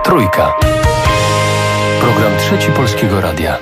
Trójka. Program Trzeci Polskiego Radia.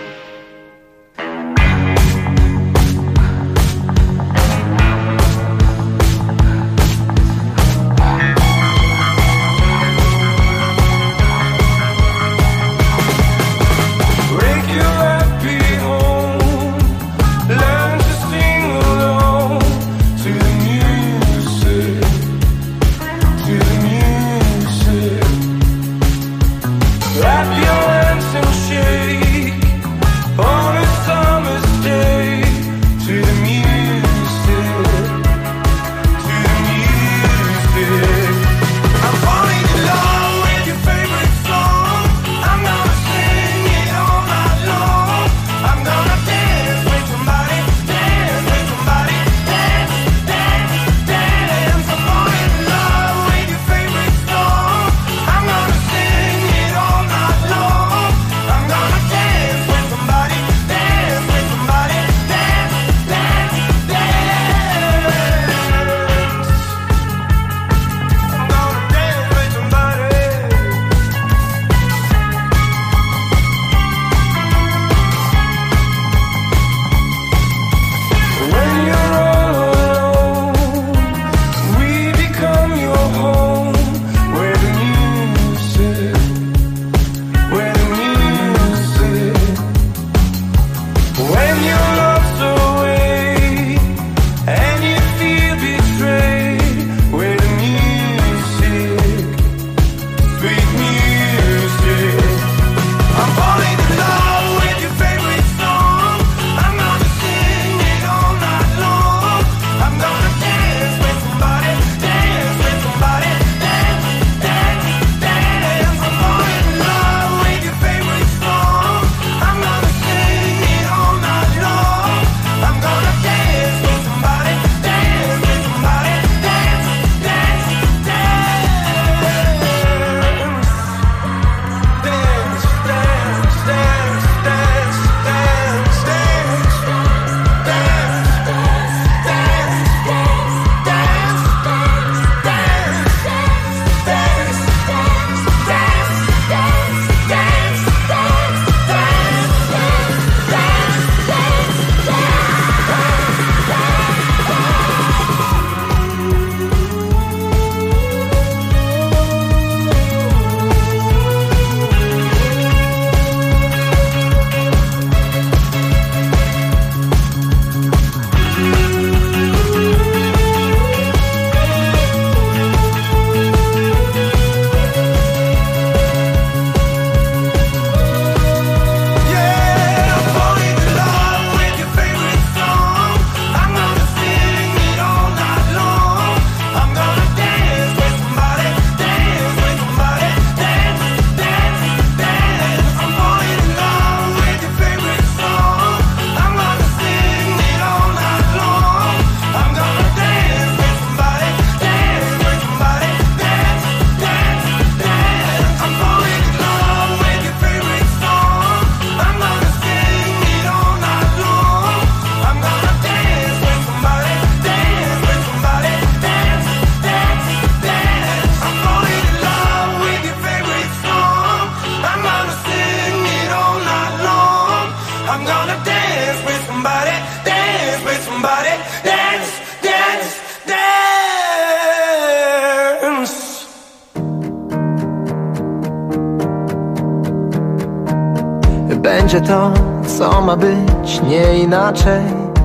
Będzie to, co ma być, nie inaczej.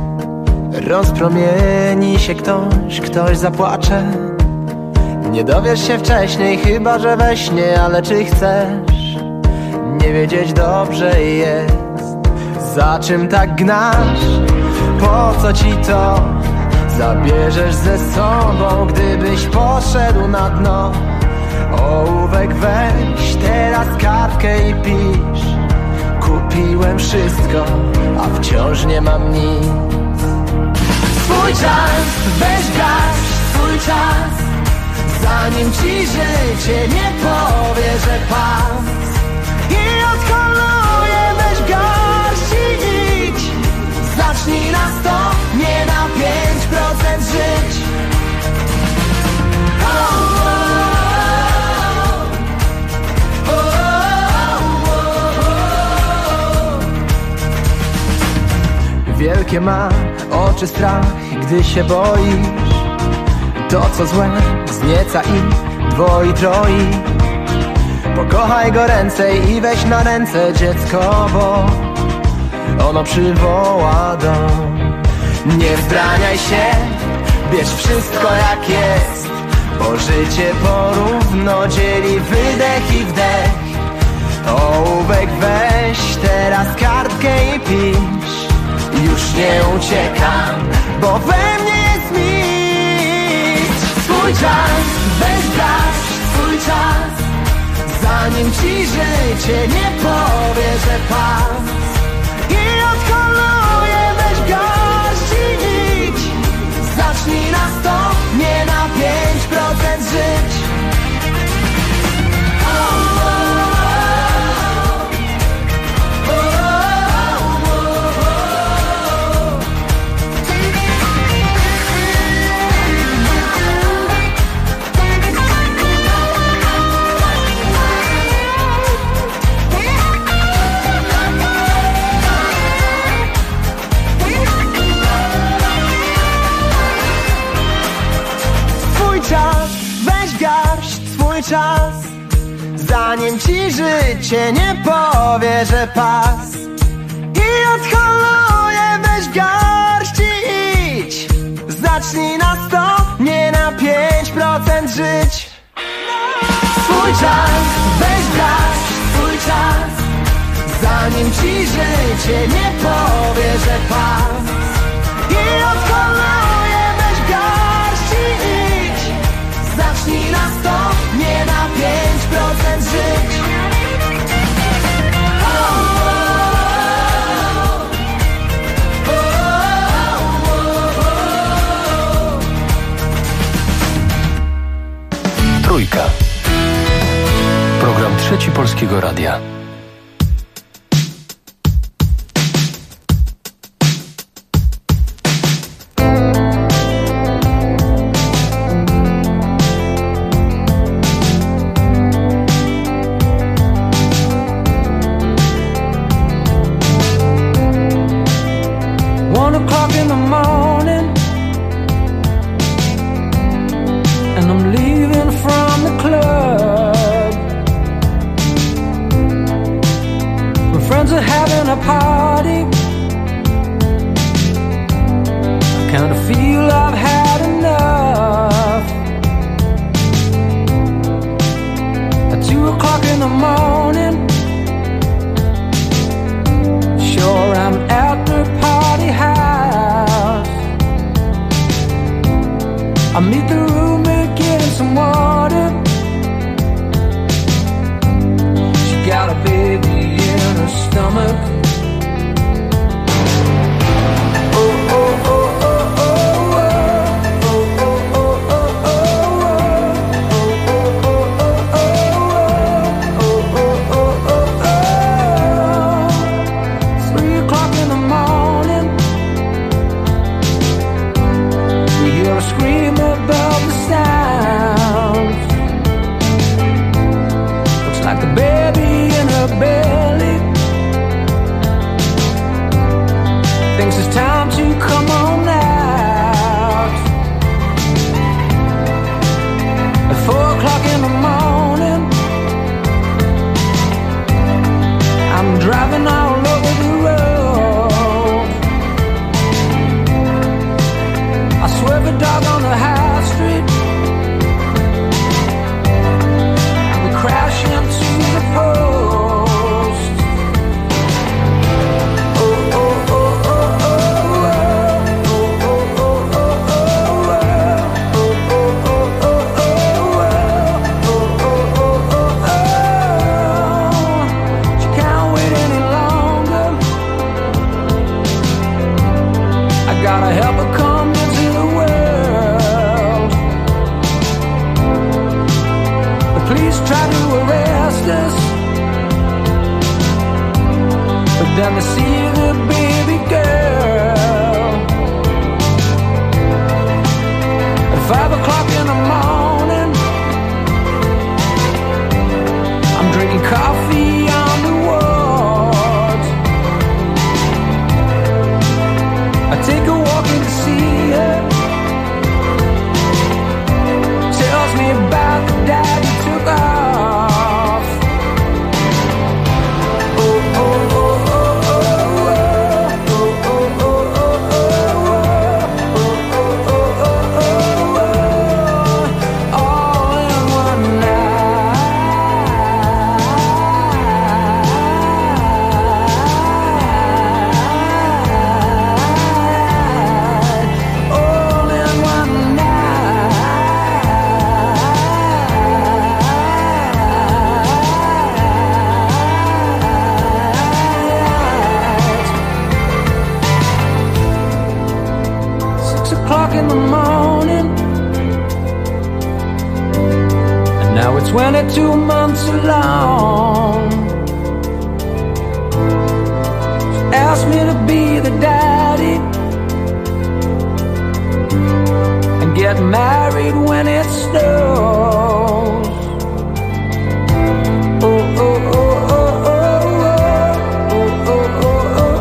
Rozpromieni się ktoś zapłacze. Nie dowiesz się wcześniej, chyba że we śnie. Ale czy chcesz nie wiedzieć, dobrze jest? Za czym tak gnasz? Po co ci to? Zabierzesz ze sobą, gdybyś poszedł na dno. Ołówek weź, teraz kartkę i pisz. Kupiłem wszystko, a wciąż nie mam nic. Swój czas, weź gaz, swój czas, zanim ci życie nie powie, że pas. I odkoluje, weź garść i idź. Zacznij na 100, nie na 5% żyć. Oh, oh, oh. jakie ma oczy strach, gdy się boisz. To co złe wznieca i dwoi, troi. Pokochaj go ręcej i weź na ręce dziecko, bo ono przywoła dom. Nie wzbraniaj się, bierz wszystko jak jest, bo życie porówno dzieli wydech i wdech. Ołówek weź teraz kartkę i pisz. Już nie uciekam, bo we mnie jest mistrz. Swój czas, weź brać swój czas, zanim ci życie nie powie, że pas. I odholuje, weź garść i idź. Zacznij na 100, nie na 5% żyć. Czas, zanim ci życie nie powie, że pas. I odholuje, weź garść i idź. Zacznij na 100, nie na 5% żyć. Swój czas, weź garść swój czas, zanim ci życie nie powie, że pas. I odholuje, weź garść i idź. Zacznij na 100, nie na 5% żyć. Trójka. Program Trzeci Polskiego Radia. o'clock in the morning, and now it's 22 months along. She asked me to be the daddy and get married when it snows. Oh, oh, oh, oh, oh, oh, oh, oh, oh.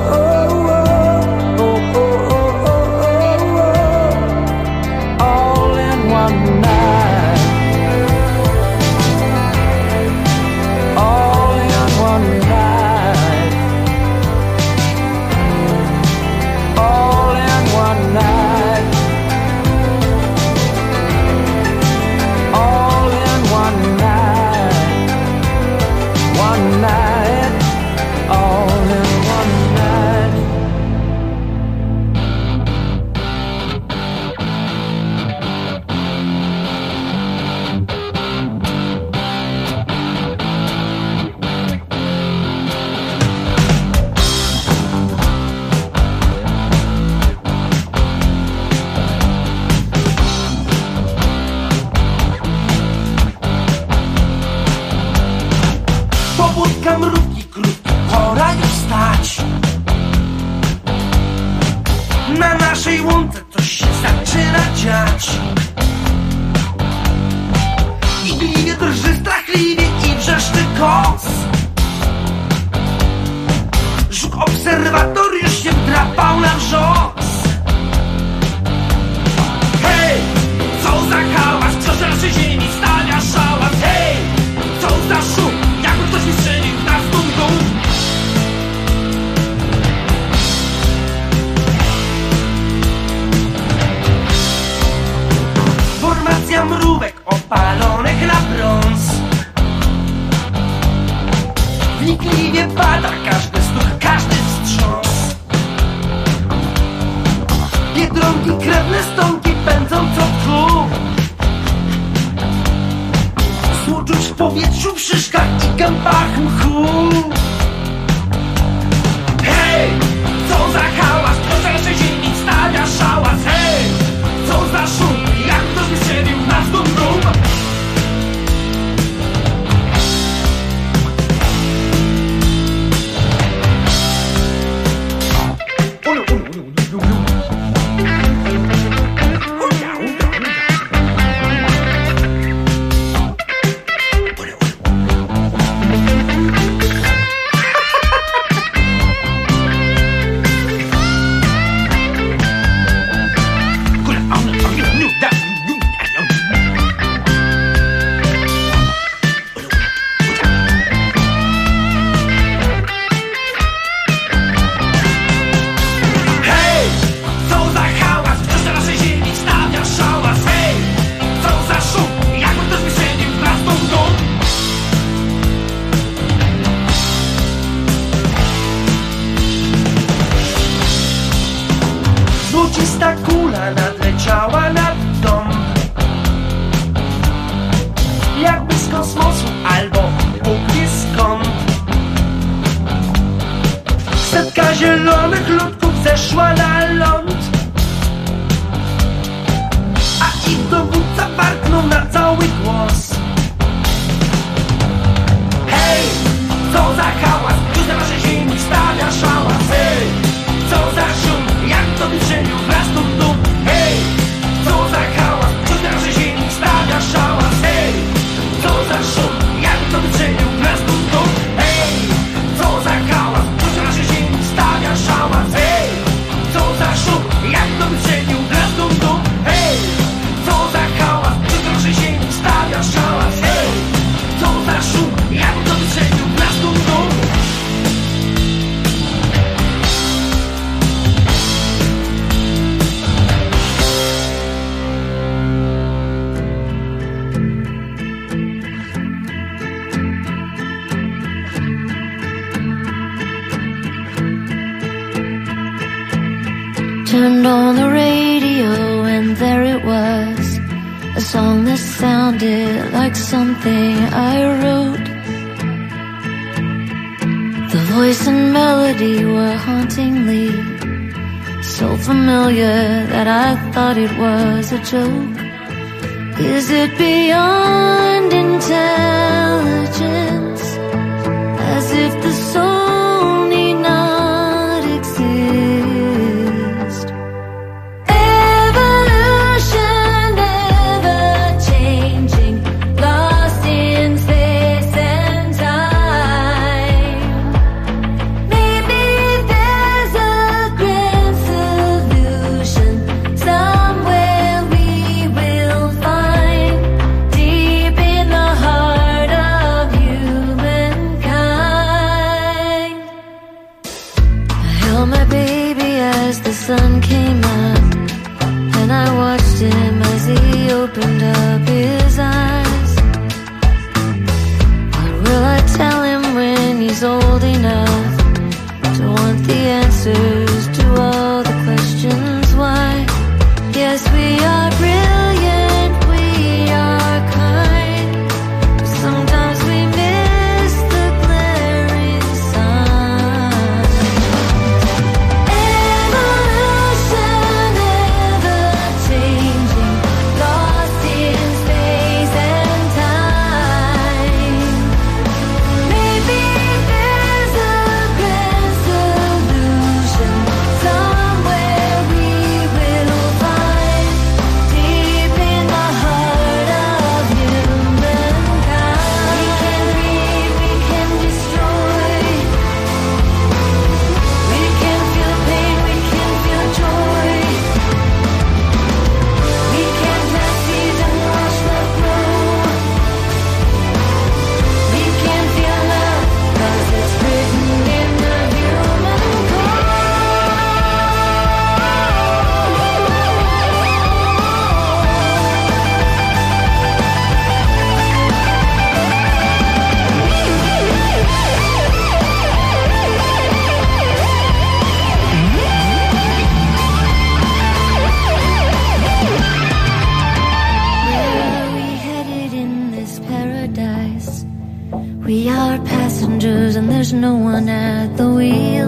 Mrówki krótkie, pora już stać. Na naszej łące coś się zaczyna dziać. Igliwie drży strachliwie i wrzeszczy kos. Żuk obserwator już się wdrapał na wrzos. Hej, co za hałas, kto z naszej ziemi stawia szałas. Hej, co za szum, jakby ktoś mi strzelił na stunką. Formacja mrówek opalonych na brąz. Wnikliwie pada każdy stuk, każdy wstrząs. Biedronki, krewne stonki pędzą co tchu. Czuć w powietrzu, w szyszkach i gębach mchu. Hej, co za hałas, kto z naszej ziemi stawia szałas. Hej, co za szum, jak ktoś mi strzelił w nas dum dum. Złocista kula nadleciała nad dom, jakby z kosmosu albo Bóg wie skąd. Setka zielonych ludków zeszła na ląd, a ich dowódca warknął na cały głos. Hej, co za hałas, kto na naszej ziemi stawia szałas. Hej, co za szum, jak to wystrzelił w nas dum dum. Hej, co za hałas, kto na naszej ziemi stawia szałas. Hej, co za szum, jak to wystrzelił w nas dum dum. Hej, co za hałas, kto na naszej ziemi stawia szałas. Hej, co za szum, jak to wystrzelił w nas dum dum. Hej, co za hałas, kto na naszej ziemi stawia szałas. Hej, co za szum, jak to wystrzelił w nas dum dum. Turned on the radio and there it was, a song that sounded like something I wrote. The voice and melody were hauntingly so familiar that I thought it was a joke? Is it beyond intelligence, as if the soul need not exist? Evolution, ever changing, lost in space and time. Maybe there's a grand solution somewhere we will find, deep in the heart of humankind. I held my baby as the sun came up, and I watched him as he opened up his eyes. What will I tell him when he's old enough to want the answers to all the questions why? Yes, we are brilliant, we are kind, but sometimes we miss the glaring signs. Evolution, ever changing, lost in space and time. Maybe there's a grand solution somewhere we will find, deep in the heart of humankind. We can breathe, we can destroy, we can feel pain, we can feel joy, we can plant seeds and watch them grow, we can feel love, 'cause it's written in the human Where are we headed in this paradise? We are passengers and there's no one at the wheel.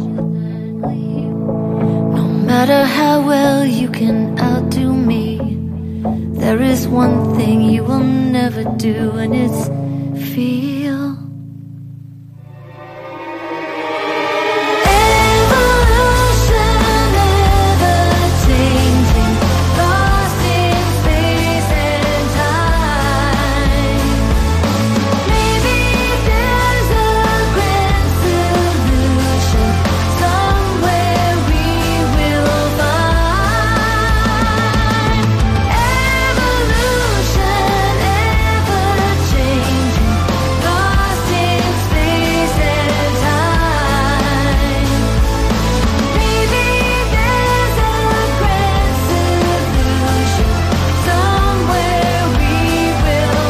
No matter how well you can outdo me, there is one thing you will never do, and it's feel. Evolution, ever changing, lost in space and time. Maybe there's a grand solution somewhere we will find. Evolution, ever changing, lost in space and time. Maybe there's a grand solution somewhere we will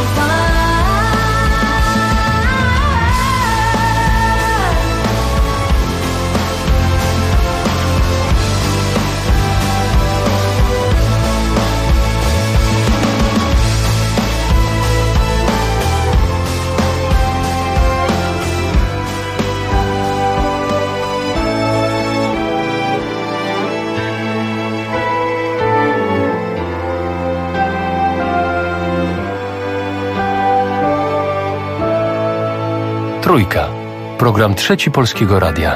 Trójka. Program Trzeci Polskiego Radia.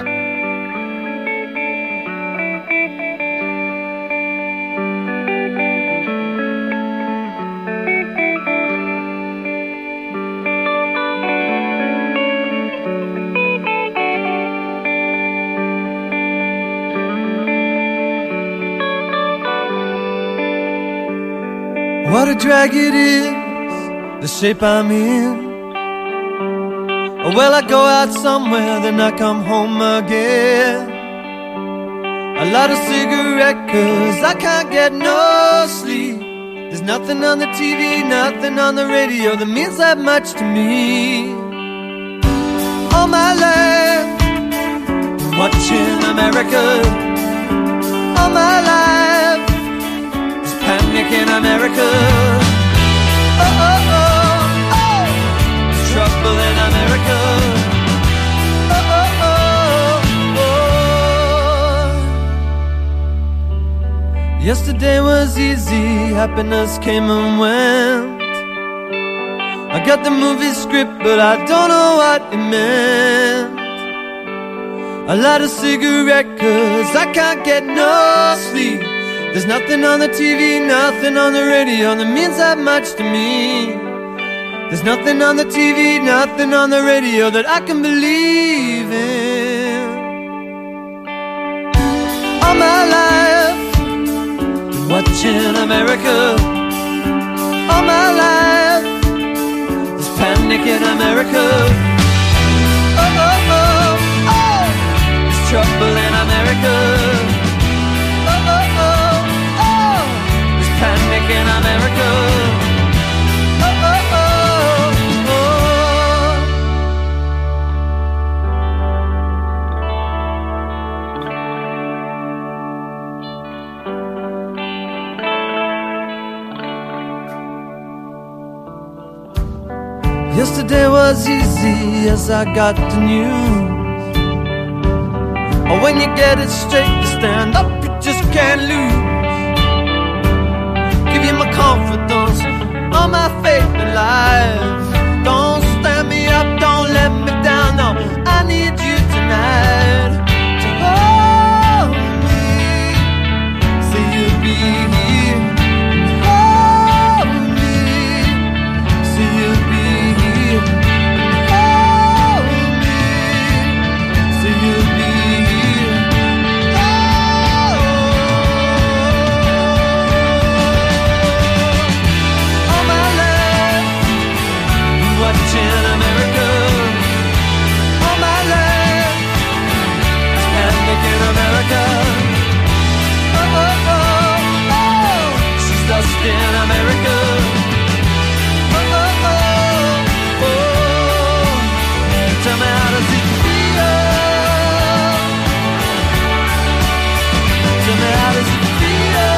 What a drag it is, the shape I'm in. Well, I go out somewhere, then I come home again. I light a cigarette 'cause I can't get no sleep. There's nothing on the TV, nothing on the radio that means that much to me. All my life, watching America. All my life, there's panic in America. Oh, oh, oh, oh, trouble in America. Oh, oh, oh, oh. Yesterday was easy, happiness came and went. I got the movie script, but I don't know what it meant. I light a cigarette cause I can't get no sleep. There's nothing on the TV, nothing on the radio that means that much to me. There's nothing on the TV, nothing on the radio that I can believe in. All my life, been watching America. All my life, there's panic in America. Oh, oh, oh, oh, there's trouble in America. Oh, oh, oh, oh, there's panic in America. Oh, oh, oh, Yesterday was easy as I got the news. Oh, when you get it straight, you stand up, you just can't lose. Give you my confidence, all my faith in life. Don't stand me up, don't let me down, no, I need you tonight to hold me, say you'll be here. Hold me, say you'll be here. Hold me, say you'll be here. All my life, watching America. All my life, panic in America. Oh, oh, oh, oh, she's lost in America. Oh, oh, oh, oh, tell me how does it feel? Tell me how does it feel?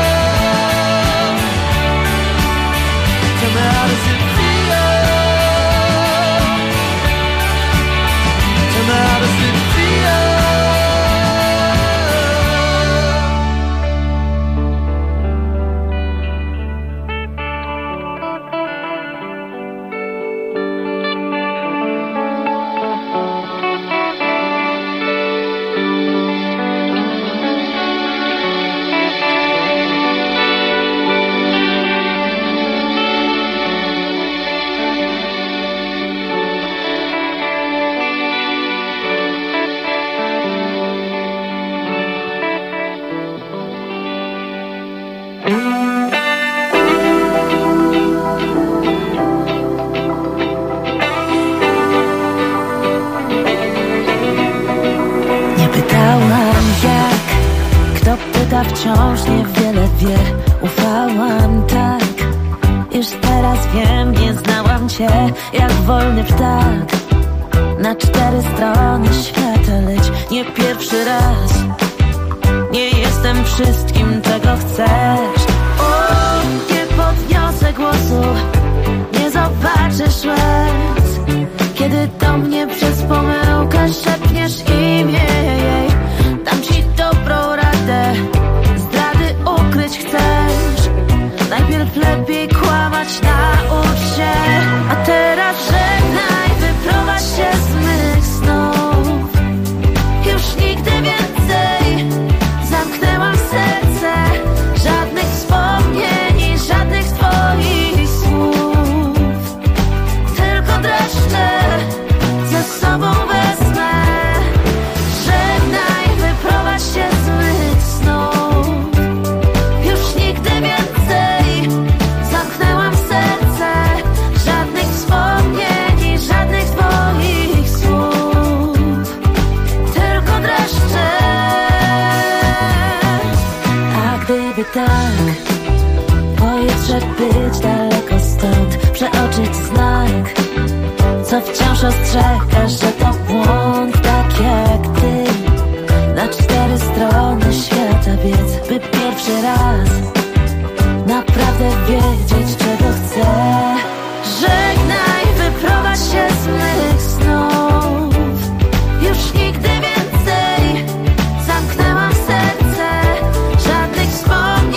Tell me how does it feel? Tell me how does it feel? Nie pytałam jak, kto pyta wciąż niewiele wie. Ufałam tak, już teraz wiem, nie znałam cię jak wolny ptak. Na 4 strony świata, lecz nie pierwszy raz. Nie jestem wszystkim, czego chcesz. O, nie podniosę głosu, nie zobaczysz łez, kiedy do mnie przez pomyłkę szepniesz imię jej. Dam ci dobrą radę, zdrady ukryć chcesz. Najpierw lepiej kłamać, naucz się. A teraz żegnaj, wyprowadź się z mych snów. Już nigdy więcej zamknęłam serce. Żadnych wspomnień i żadnych twoich słów. Tylko dreszcze ze sobą wezmę. Żegnaj, wyprowadź się z mych snów. Już nigdy więcej zamknęłam serce. Żadnych wspomnień i żadnych twoich słów. Tylko dreszcze. A gdyby tak, powiedz, że być daleko stąd, przeoczyć znak, co wciąż ostrzegasz, że to błąd, tak jak ty. Na 4 strony świata biec, by pierwszy raz naprawdę wiedzieć, czego chcę. Żegnaj, wyprowadź się z mych snów. Już nigdy więcej zamknęłam serce. Żadnych wspomnień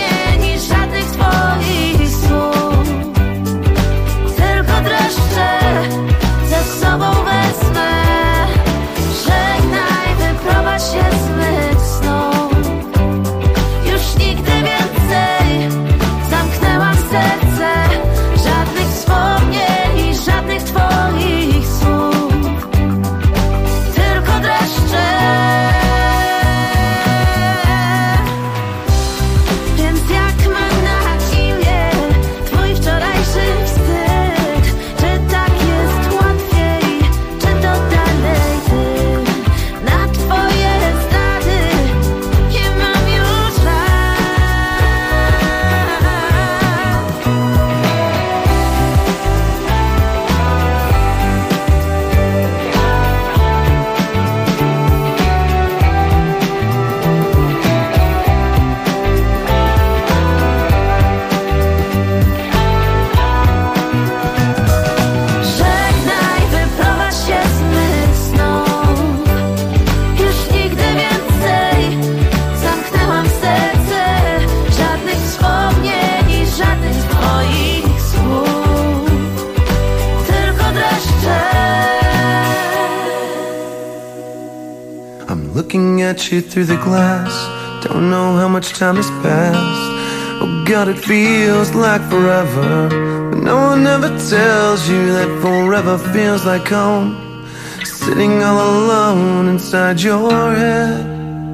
at you through the glass. Don't know how much time has passed. Oh God, it feels like forever, but no one ever tells you that forever feels like home. Sitting all alone inside your head.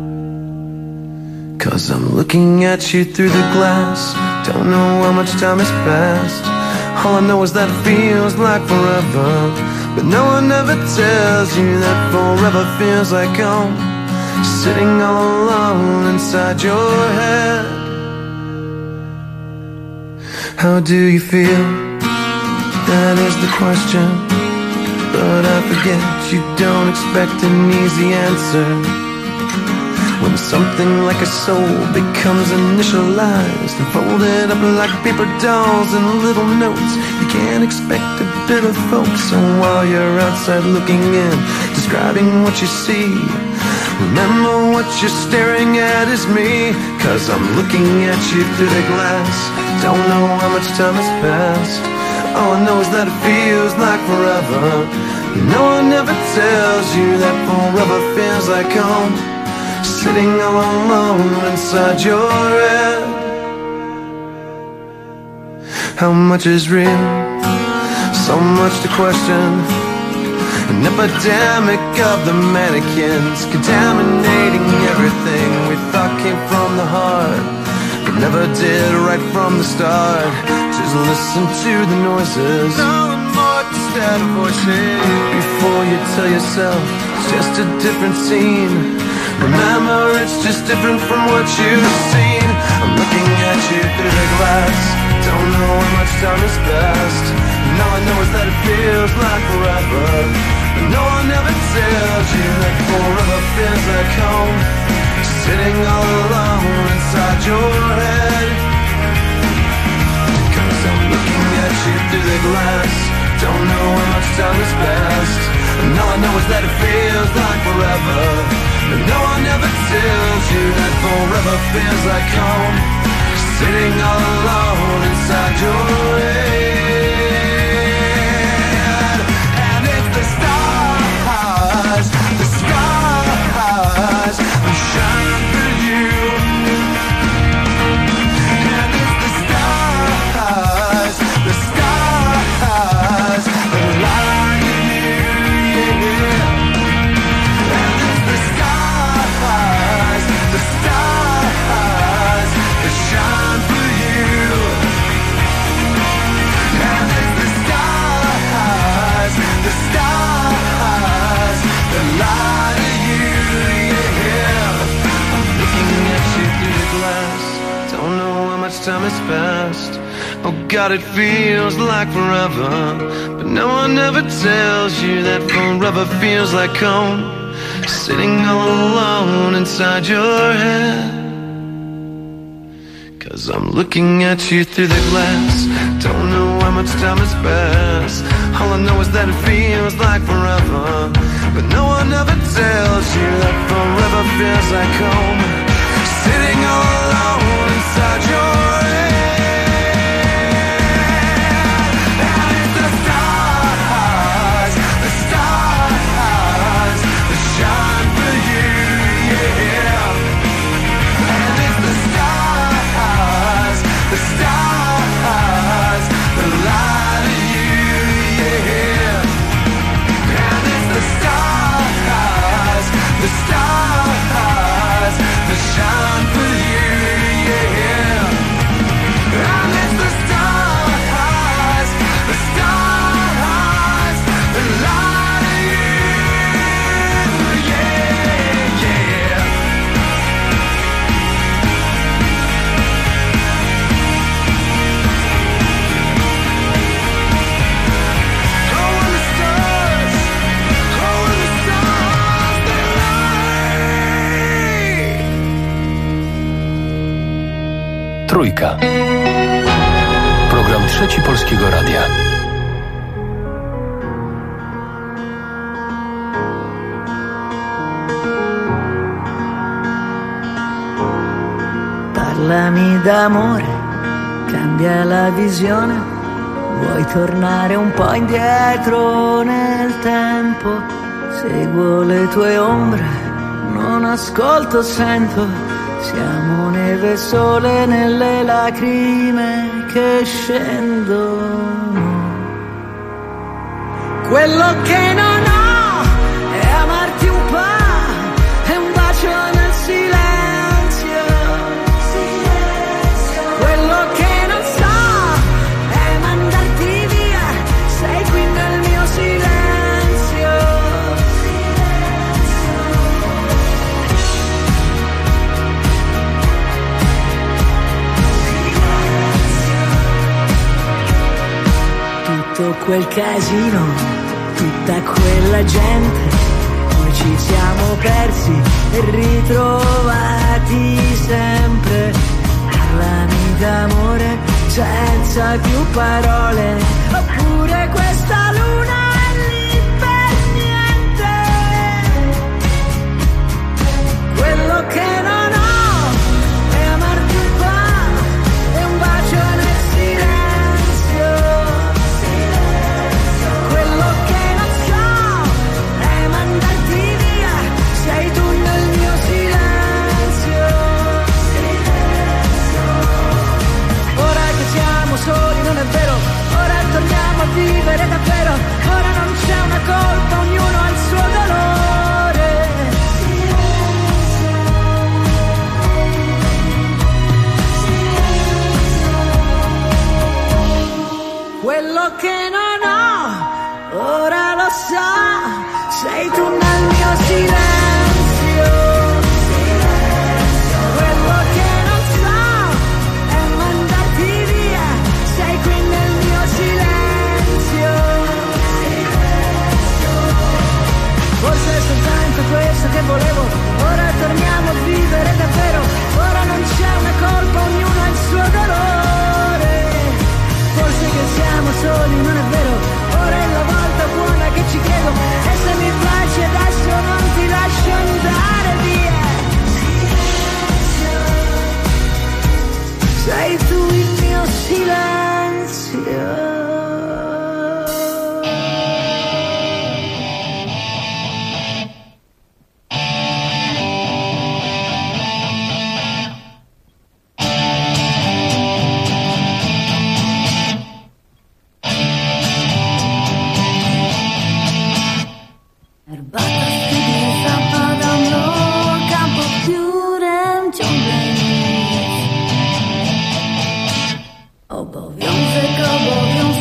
'Cause I'm looking at you through the glass. Don't know how much time has passed. All I know is that it feels like forever, but no one ever tells you that forever feels like home. Sitting all alone inside your head. How do you feel? That is the question. But I forget you don't expect an easy answer. When something like a soul becomes initialized and folded up like paper dolls and little notes, you can't expect a bit of folks. So while you're outside looking in, describing what you see, remember what you're staring at is me. 'Cause I'm looking at you through the glass. Don't know how much time has passed. All I know is that it feels like forever. No one ever tells you that forever feels like home. Sitting all alone inside your head. How much is real? So much to question. An epidemic of the mannequins, contaminating everything we thought came from the heart, but never did right from the start. Just listen to the noises, knowing more instead of voices. Before you tell yourself it's just a different scene, remember it's just different from what you've seen. I'm looking at you through the glass. Don't know how much time has passed. And all I know is that it feels like forever, but no one ever tells you that forever feels like home. Sitting all alone inside your head. 'Cause I'm looking at you through the glass. Don't know how much time has passed. And all I know is that it feels like forever, but no one ever tells you that forever feels like home. Sitting all alone inside your head. And it's the stars that shine for you. And it's the stars that light you, yeah. And it's the stars that shine for you. And it's the stars that light you, yeah. I'm looking at you through the glass. Don't know how much time has passed. Oh God, it feels like forever, but no one ever tells you that forever feels like home. Sitting all alone inside your head. 'Cause I'm looking at you through the glass. Don't know how much time has passed. All I know is that it feels like forever, but no one ever tells you that forever feels like home. Sitting all alone inside your head. And it's the stars that shine for you, yeah. And it's the stars that light you, yeah. And it's the stars that shine for you, yeah. And it's the stars that light you, yeah, yeah. Trójka. Program Trzeci Polskiego Radia. Parlami d'amore, cambia la visione. Vuoi tornare un po' indietro nel tempo? Seguo le tue ombre non ascolto, sento, siamo neve e sole nelle lacrime che scendono. Quello che non ho è amarti un po', è un bacio nel silenzio. Quello che non so è mandarti via, sei qui nel mio silenzio. Tutto quel casino, tutta quella gente, noi ci siamo persi e ritrovati sempre. Parlami d'amore senza più parole, oppure questa luna è lì per niente. Quello che non ho è amarti un po', è un bacio nel silenzio. Quello che non so è mandarti via, sei tu nel mio silenzio. Ora che siamo soli non è vero, ora torniamo a vivere davvero, ora non c'è una colpa, ognuno ha il suo dolore. Quello che non ho, ora lo so, sei tu nel mio silenzio. Quello che non so è mandarti via, sei qui nel mio silenzio. Forse è soltanto questo che volevo, ora torniamo a vivere davvero, ora non c'è una colpa, ognuno ha il suo dolore. Forse che siamo soli, non è vero, ora è la volta buona che ci chiedo, e se mi piaci adesso non ti lascio andare via. Sei tu il mio silenzio. Obowiązek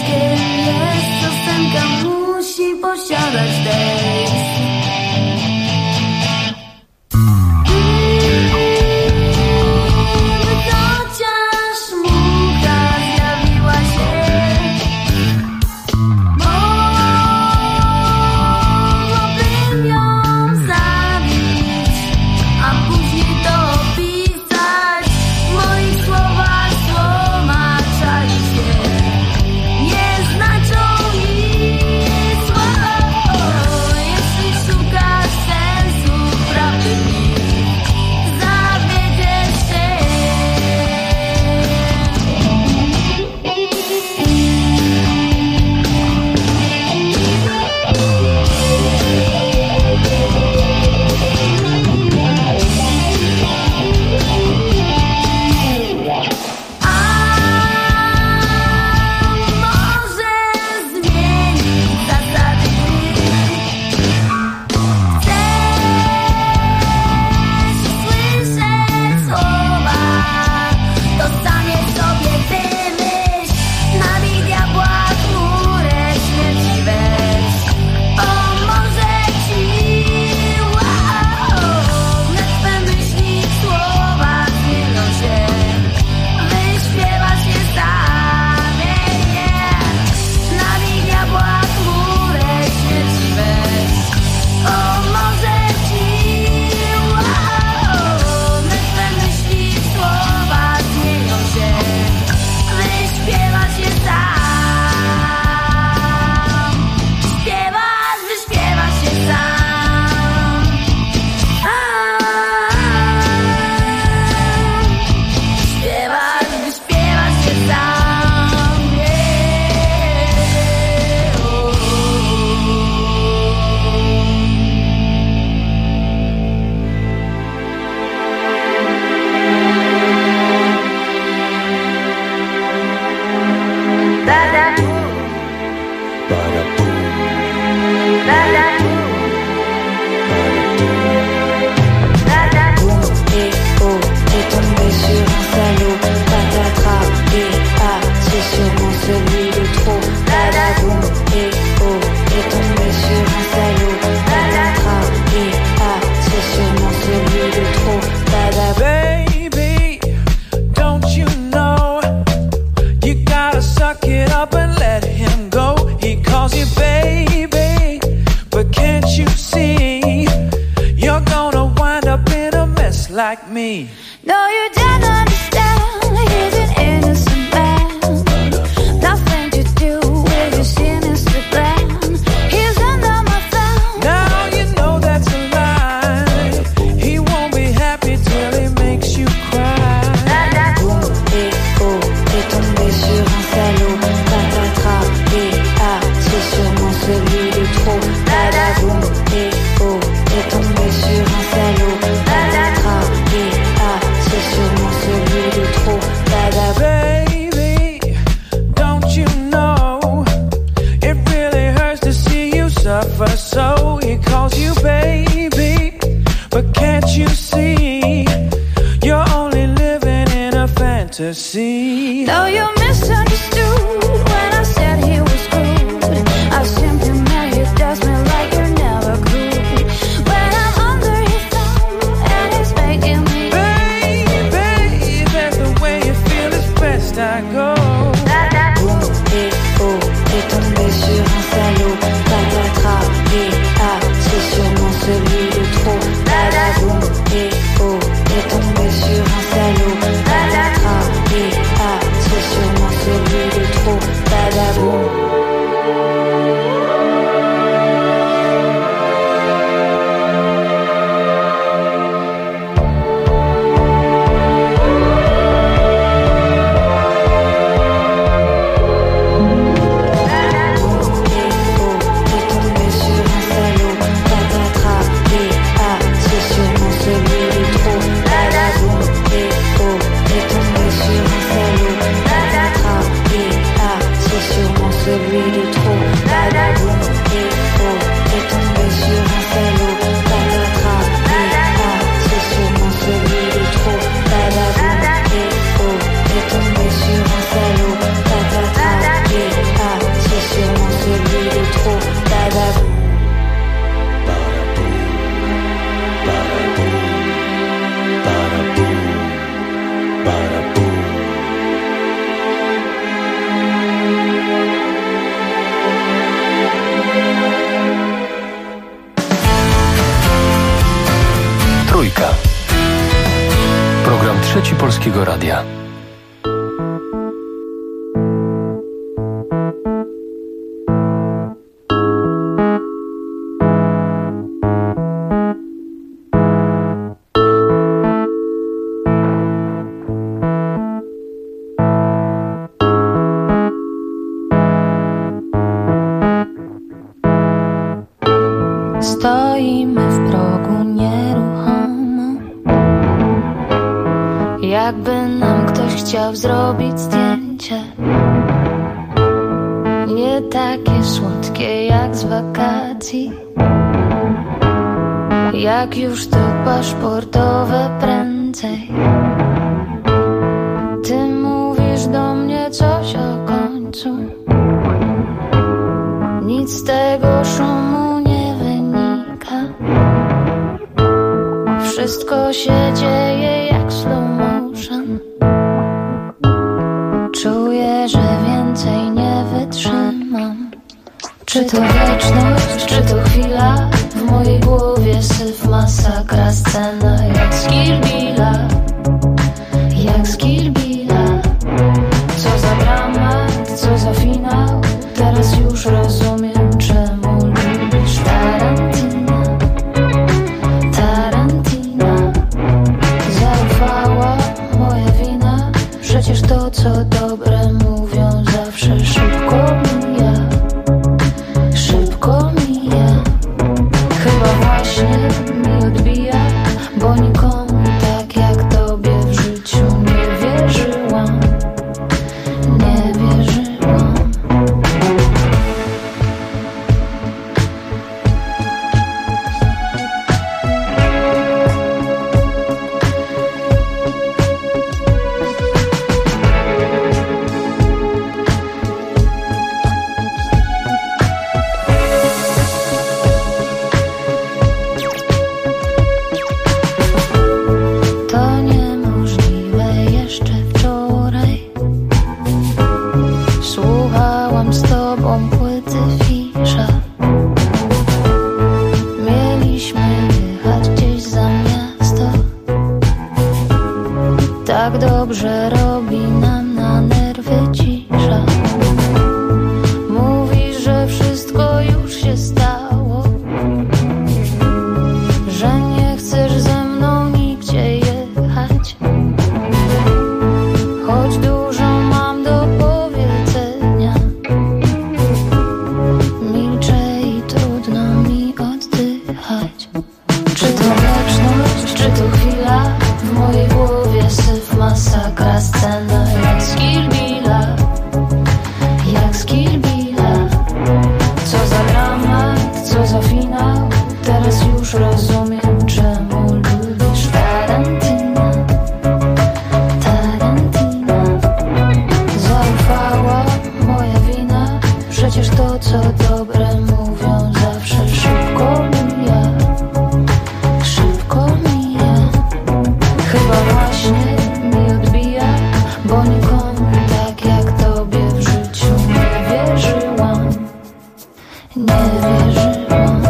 me. No, you don't understand. He's an innocent man. Nothing to do with your sinister plan. He's under my thumb. Now you know that's a lie. He won't be happy till he makes you cry. Boum et oh, t'es tombé sur un salaud. Patatras et ah, c'est sûrement celui de trop. Badaboum et oh, t'es tombé sur un salaud. Patatras et ah, c'est sûrement celui de trop. Baby, don't you know it really hurts to see you suffer? So he calls you baby, but can't you see you're only living in a fantasy? No, you misunderstood when I said he was good. I simply meant he does me like you're never good. When I'm under his thumb and he's making me, Baby, that's the way you feel, it's best I go. boum et oh, t'es tombé sur un salaud. Patatras et ah, c'est sûrement celui de trop. Badaboum et oh, t'es tombé sur un salaud. Patatras et ah, c'est sûrement celui de trop. Badaboum. Celui de trop, badaboum et oh, t'es tombé sur un salaud. Patatras et ah, c'est sûrement celui de trop. Badaboum et oh, t'es tombé sur un salaud. Patatras et ah, c'est sûrement celui de trop. Badaboum. Trójka. Program Trzeci Polskiego Radia. Stoimy w progu nieruchomo, jakby nam ktoś chciał zrobić zdjęcie. Nie takie słodkie jak z wakacji, jak już to paszportowe prędzej. Ty mówisz do mnie coś o końcu, nic z tego szumu nie wynika. Wszystko się dzieje jak slow motion. Czuję, że więcej nie wytrzymam. Czy to wieczność, czy to chwila? W mojej głowie syf, masakra, scena jak z Kill Billa. Jak z Kill Billa. Co za dramat, co za finał. Teraz już rozumiem, czemu lubisz Tarantina. Tarantina. Zaufała, moja wina. Przecież to, co dobre mówią, zawsze szybko mija. Szybko mija. Chyba właśnie mi odbija, bo nikomu tak jak tobie w życiu nie wierzyłam. Nie wierzyłam. To, co dobre mówią, zawsze szybko mija. Szybko mija. Chyba właśnie mi odbija, bo nikomu tak jak tobie w życiu nie wierzyłam. Nie wierzyłam.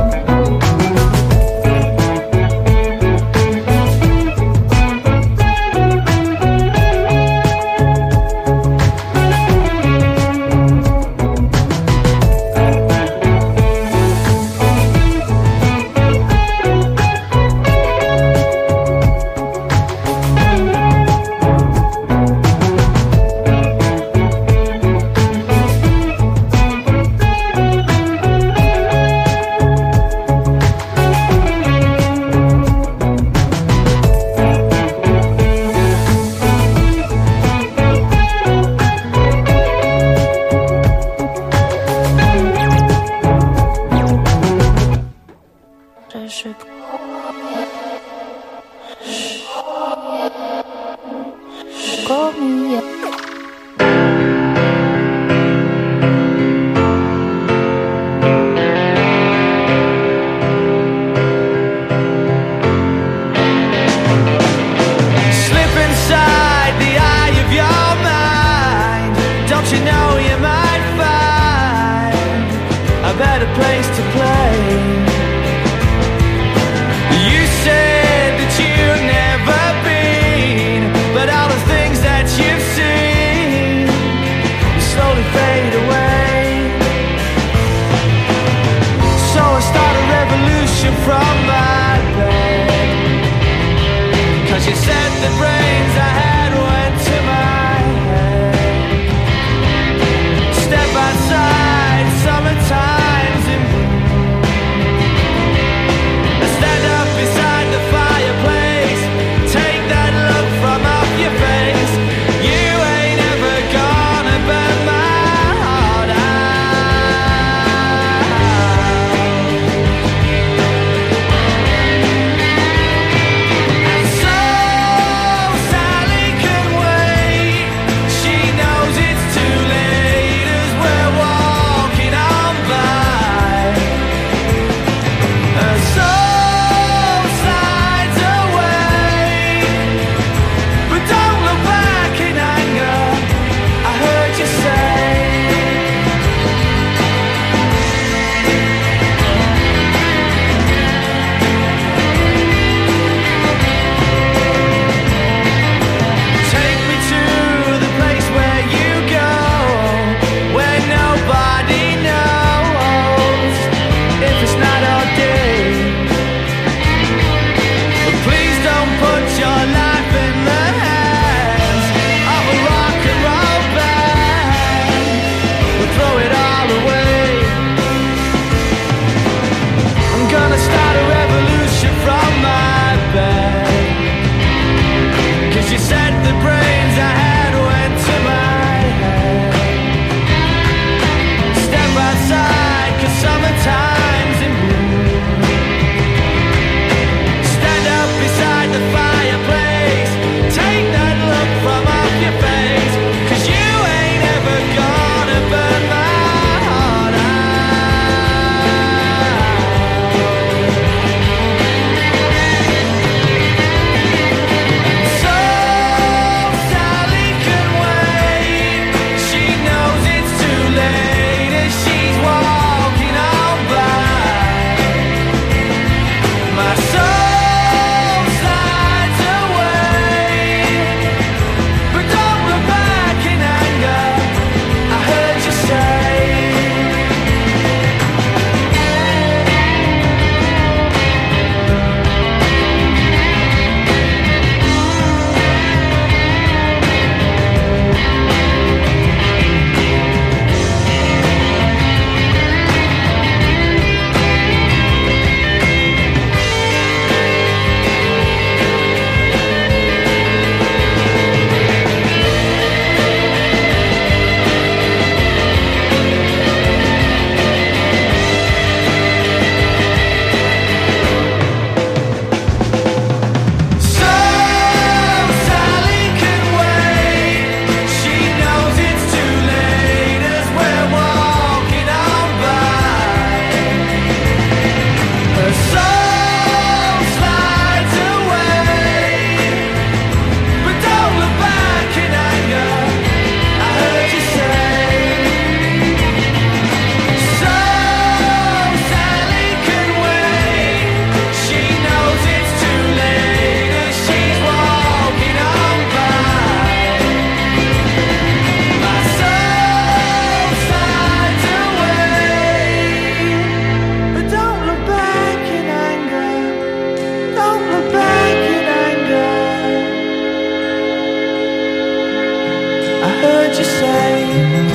what you say.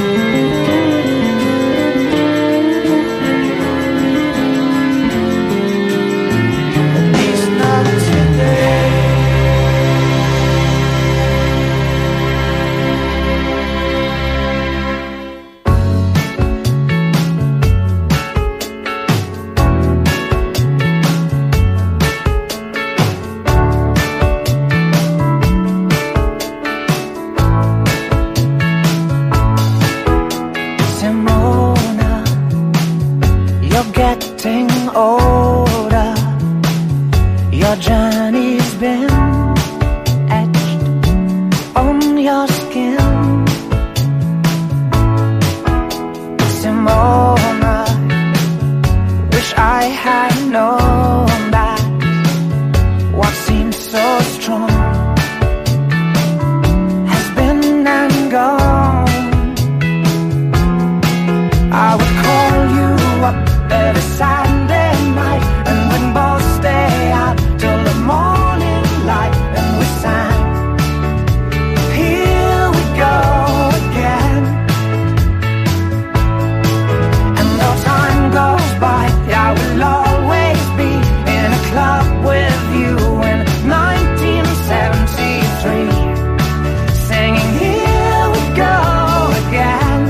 Older, your journey's been etched on your skin. Simona, wish I had known that what seemed so strong has been and gone. I would call you up every Sunday night, and we'd both stay out till the morning light, and we sang, here we go again. And though time goes by, I will always be in a club with you in 1973, singing, here we go again.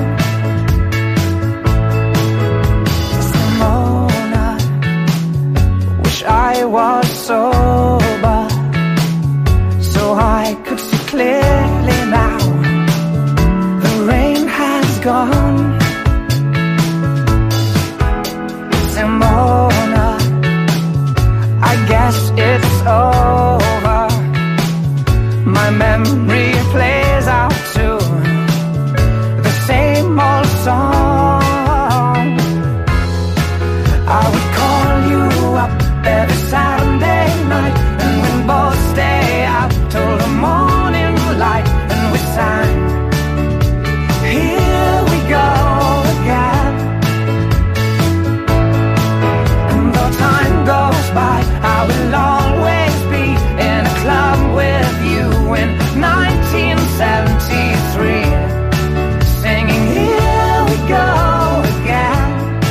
I was sober, so I could see clearly now. The rain has gone. Simona, I guess it's over. My memory plays out to the same old song. I would call you up every Saturday night, and we'd both stay out till the morning light, and we sang, here we go again. And though time goes by, I will always be in a club with you in 1973, singing, here we go again.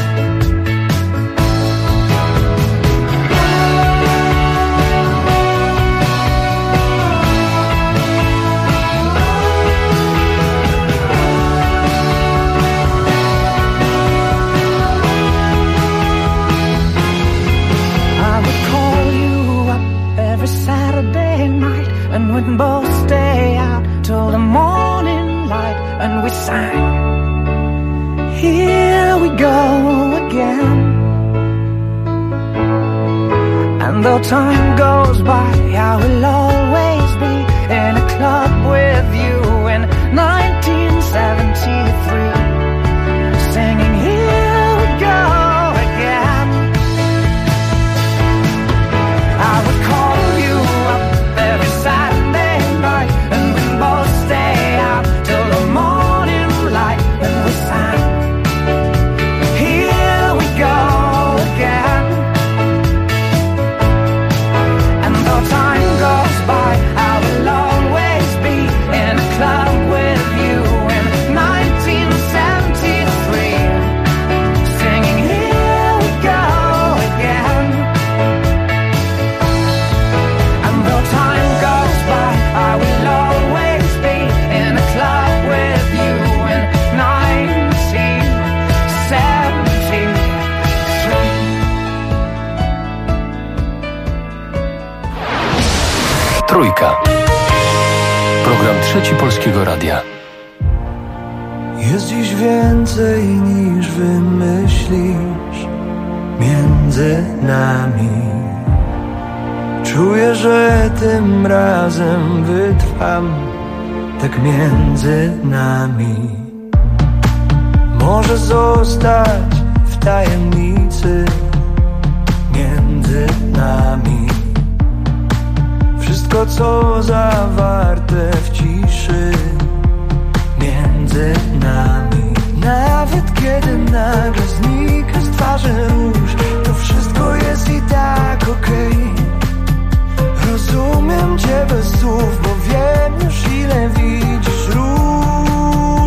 Saturday night, and we'd both stay out till the morning light, and we sang, here we go again. And though time goes by, I will always be in a club with you in 1973, singing, here we go again. I would call you up every Saturday night, and we'd both stay out till the morning light, and we sang, here we go again. And though time goes by, I will always be in a club with you in 1973, singing, here we go again. Time goes by, I will always be in a club with you in 1973. Trójka. Program Trzeci Polskiego Radia. Jest dziś więcej niż wymyślisz między nami. Czuję, że tym razem wytrwam, tak między nami. Może zostać w tajemnicy między nami. Wszystko, co zawarte w ciszy między nami. Nawet kiedy nagle znika z twarzy róż, to wszystko jest i tak okej. Rozumiem cię bez słów, bo wiem już ile widzisz róż.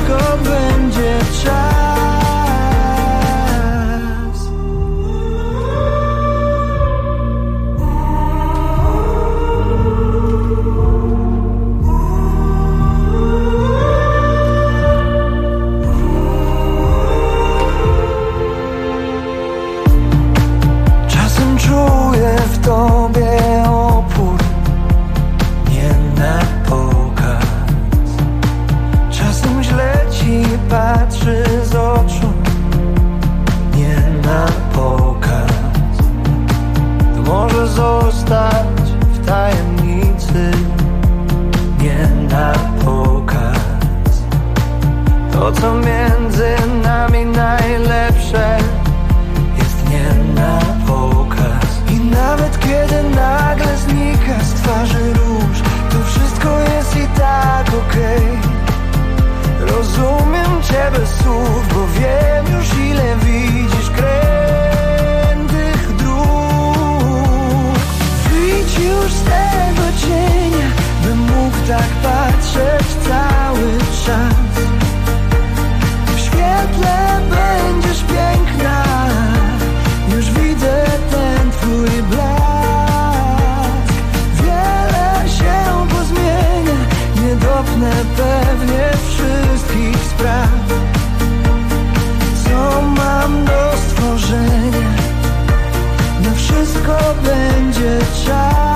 wszystko będzie czas. Czasem czuję w tobie opór, nie na pokaz. Czasem źle ci patrzy z oczu, nie na pokaz. To może zostać w tajemnicy, nie na pokaz. To co między nami najlepsze jest nie na pokaz. I nawet kiedy nagle znika z twarzy róż, to wszystko jest i tak okej. Rozumiem cię bez słów, bo wiem już ile widzisz krętych dróg. Wyjdź już z tego cienia, bym mógł tak patrzeć cały czas. W świetle będziesz piękna, już widzę ten twój blask. Wiele się pozmienia, nie dopnę pewnie wszystkich spraw, co mam do stworzenia. Na wszystko będzie czas.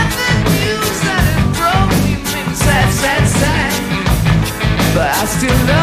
Still love